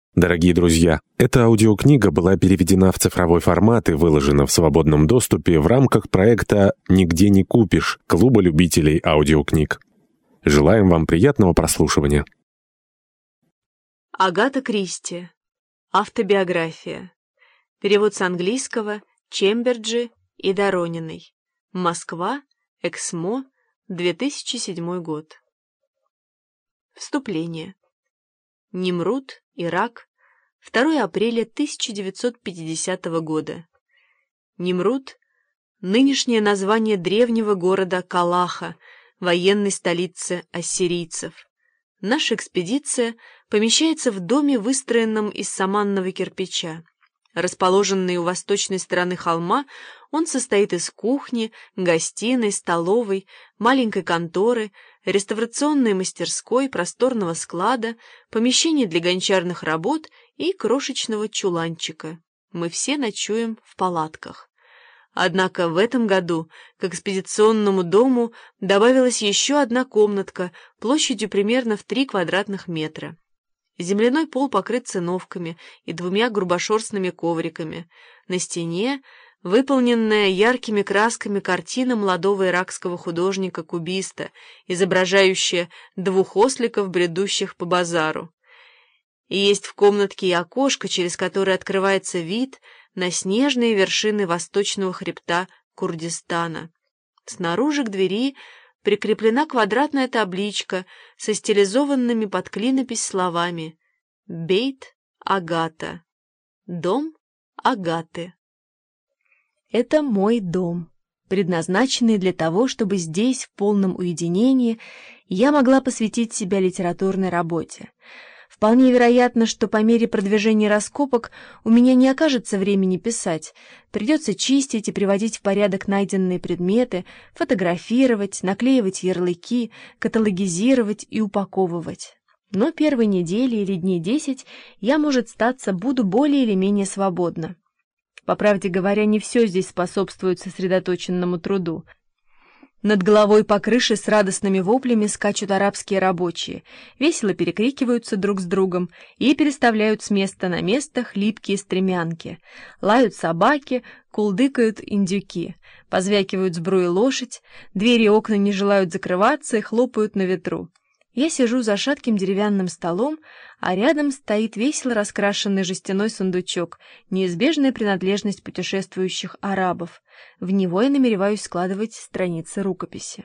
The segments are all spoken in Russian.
Дорогие друзья, эта аудиокнига была переведена в цифровой формат и выложена в свободном доступе в рамках проекта «Нигде не купишь» Клуба любителей аудиокниг. Желаем вам приятного прослушивания. Агата Кристи. Автобиография. Перевод с английского Чемберджи и Дорониной. Москва. Эксмо. 2007 год. Вступление. Нимрут, Ирак. 2 апреля 1950 года. Нимрут — нынешнее название древнего города Калаха, военной столицы ассирийцев. Наша экспедиция помещается в доме, выстроенном из саманного кирпича. Расположенный у восточной стороны холма, он состоит из кухни, гостиной, столовой, маленькой конторы, реставрационной мастерской, просторного склада, помещений для гончарных работ и крошечного чуланчика. Мы все ночуем в палатках. Однако в этом году к экспедиционному дому добавилась еще одна комнатка площадью примерно в 3 квадратных метра. Земляной пол покрыт циновками и 2 грубошерстными ковриками. На стене выполненная яркими красками картина молодого иракского художника-кубиста, изображающая 2 осликов, бредущих по базару. И есть в комнатке и окошко, через которое открывается вид на снежные вершины восточного хребта Курдистана. Снаружи к двери прикреплена квадратная табличка со стилизованными под клинопись словами «Бейт Агата» — «Дом Агаты». Это мой дом, предназначенный для того, чтобы здесь, в полном уединении, я могла посвятить себя литературной работе. Вполне вероятно, что по мере продвижения раскопок у меня не окажется времени писать. Придется чистить и приводить в порядок найденные предметы, фотографировать, наклеивать ярлыки, каталогизировать и упаковывать. Но первой недели или дней 10 я, может статься, буду более или менее свободна. По правде говоря, не все здесь способствует сосредоточенному труду. Над головой по крыше с радостными воплями скачут арабские рабочие, весело перекрикиваются друг с другом и переставляют с места на место хлипкие стремянки. Лают собаки, кулдыкают индюки, позвякивают сбруи лошадь, двери и окна не желают закрываться и хлопают на ветру. Я сижу за шатким деревянным столом, а рядом стоит весело раскрашенный жестяной сундучок, неизбежная принадлежность путешествующих арабов. В него я намереваюсь складывать страницы рукописи.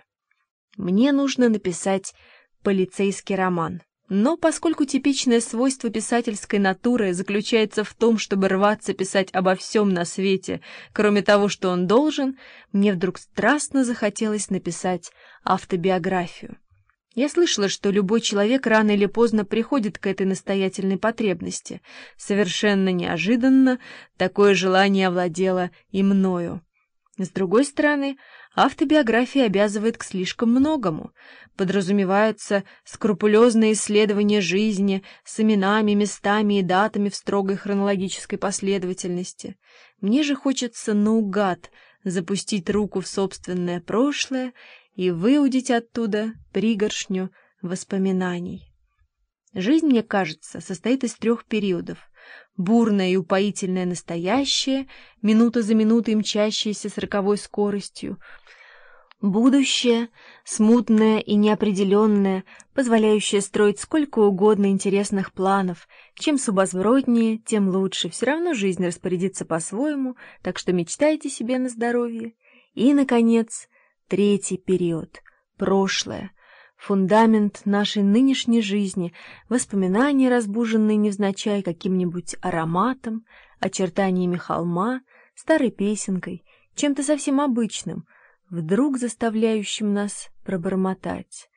Мне нужно написать полицейский роман. Но поскольку типичное свойство писательской натуры заключается в том, чтобы рваться писать обо всем на свете, кроме того, что он должен, мне вдруг страстно захотелось написать автобиографию. Я слышала, что любой человек рано или поздно приходит к этой настоятельной потребности. Совершенно неожиданно такое желание овладело и мною. С другой стороны, автобиография обязывает к слишком многому. Подразумевается скрупулезное исследование жизни с именами, местами и датами в строгой хронологической последовательности. Мне же хочется наугад запустить руку в собственное прошлое и выудить оттуда пригоршню воспоминаний. Жизнь, мне кажется, состоит из 3 периодов. Бурное и упоительное настоящее, минута за минутой мчащееся с роковой скоростью. Будущее, смутное и неопределенное, позволяющее строить сколько угодно интересных планов. Чем сумасброднее, тем лучше. Все равно жизнь распорядится по-своему, так что мечтайте себе на здоровье. И, наконец, 3 период — прошлое, фундамент нашей нынешней жизни, воспоминания, разбуженные невзначай каким-нибудь ароматом, очертаниями холма, старой песенкой, чем-то совсем обычным, вдруг заставляющим нас пробормотать: